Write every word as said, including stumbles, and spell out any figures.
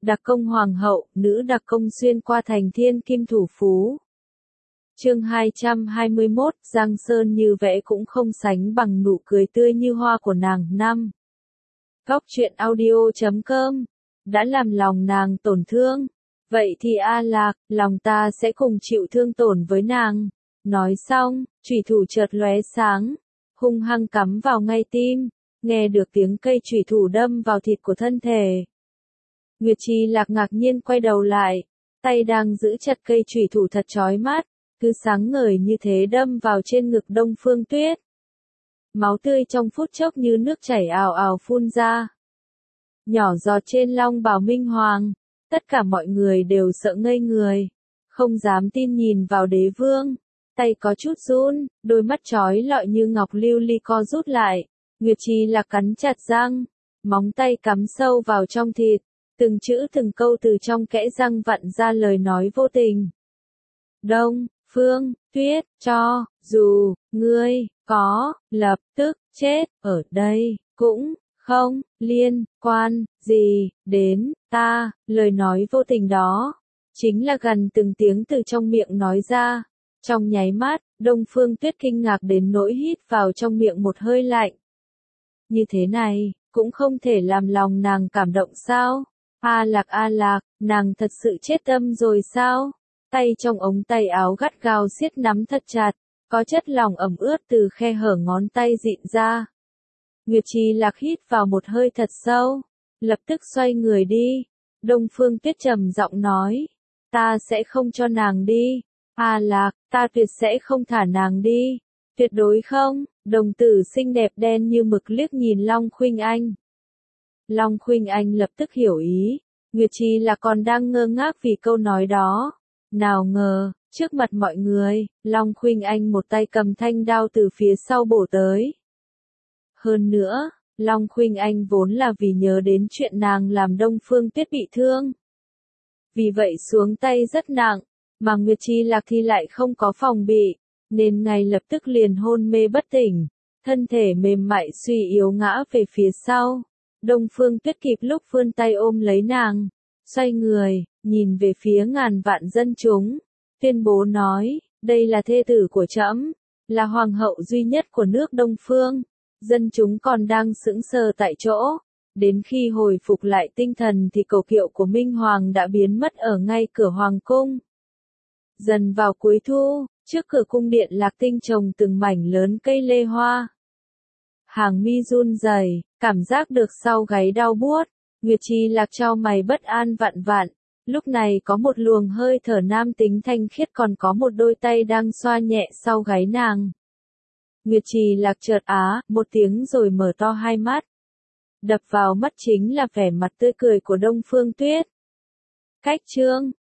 Đặc công hoàng hậu, nữ đặc công xuyên qua thành thiên kim thủ phú. Chương hai trăm hai mươi mốt, Giang Sơn như vẽ cũng không sánh bằng nụ cười tươi như hoa của nàng. Năm. Góc truyện audio chấm com đã làm lòng nàng tổn thương. Vậy thì A Lạc, lòng ta sẽ cùng chịu thương tổn với nàng. Nói xong, chủy thủ chợt lóe sáng, hung hăng cắm vào ngay tim, nghe được tiếng cây chủy thủ đâm vào thịt của thân thể. Nguyệt Trì Lạc ngạc nhiên quay đầu lại, tay đang giữ chặt cây chủy thủ thật chói mắt, cứ sáng ngời như thế đâm vào trên ngực Đông Phương Tuyết. Máu tươi trong phút chốc như nước chảy ào ào phun ra. Nhỏ giọt trên long bào minh hoàng, tất cả mọi người đều sợ ngây người, không dám tin nhìn vào đế vương. Tay có chút run, đôi mắt chói lọi như ngọc lưu ly co rút lại. Nguyệt Trì Lạc cắn chặt răng, móng tay cắm sâu vào trong thịt, từng chữ từng câu từ trong kẽ răng vặn ra lời nói vô tình. Đông Phương Tuyết, cho dù ngươi có lập tức chết ở đây, cũng không liên quan gì đến ta. Lời nói vô tình đó chính là gần từng tiếng từ trong miệng nói ra. Trong nháy mắt, Đông Phương Tuyết kinh ngạc đến nỗi hít vào trong miệng một hơi lạnh. Như thế này, cũng không thể làm lòng nàng cảm động sao? A Lạc A Lạc, nàng thật sự chết tâm rồi sao? Tay trong ống tay áo gắt gao siết nắm thật chặt, có chất lỏng ẩm ướt từ khe hở ngón tay dịn ra. Nguyệt Trì Lạc hít vào một hơi thật sâu, lập tức xoay người đi. Đông Phương Tuyết trầm giọng nói, ta sẽ không cho nàng đi. A Lạc, ta tuyệt sẽ không thả nàng đi. Tuyệt đối không. Đồng tử xinh đẹp đen như mực liếc nhìn Long Khuynh Anh. Long Khuynh Anh lập tức hiểu ý. Nguyệt Trì Lạc còn đang ngơ ngác vì câu nói đó. Nào ngờ, trước mặt mọi người, Long Khuynh Anh một tay cầm thanh đao từ phía sau bổ tới. Hơn nữa, Long Khuynh Anh vốn là vì nhớ đến chuyện nàng làm Đông Phương Tuyết bị thương. Vì vậy xuống tay rất nặng, mà Nguyệt Trì Lạc thì lại không có phòng bị, nên ngay lập tức liền hôn mê bất tỉnh, thân thể mềm mại suy yếu ngã về phía sau. Đông Phương Tuyết kịp lúc vươn tay ôm lấy nàng, xoay người, nhìn về phía ngàn vạn dân chúng, tuyên bố nói, đây là thê tử của trẫm, là hoàng hậu duy nhất của nước Đông Phương. Dân chúng còn đang sững sờ tại chỗ, đến khi hồi phục lại tinh thần thì cầu kiệu của Minh Hoàng đã biến mất ở ngay cửa hoàng cung. Dần vào cuối thu, trước cửa cung điện Lạc Tinh trồng từng mảnh lớn cây lê hoa. Hàng mi run rẩy, cảm giác được sau gáy đau buốt. Nguyệt Trì Lạc chau mày bất an vạn vạn. Lúc này có một luồng hơi thở nam tính thanh khiết, còn có một đôi tay đang xoa nhẹ sau gáy nàng. Nguyệt Trì Lạc chợt á một tiếng rồi mở to hai mắt. Đập vào mắt chính là vẻ mặt tươi cười của Đông Phương Tuyết. Cách chương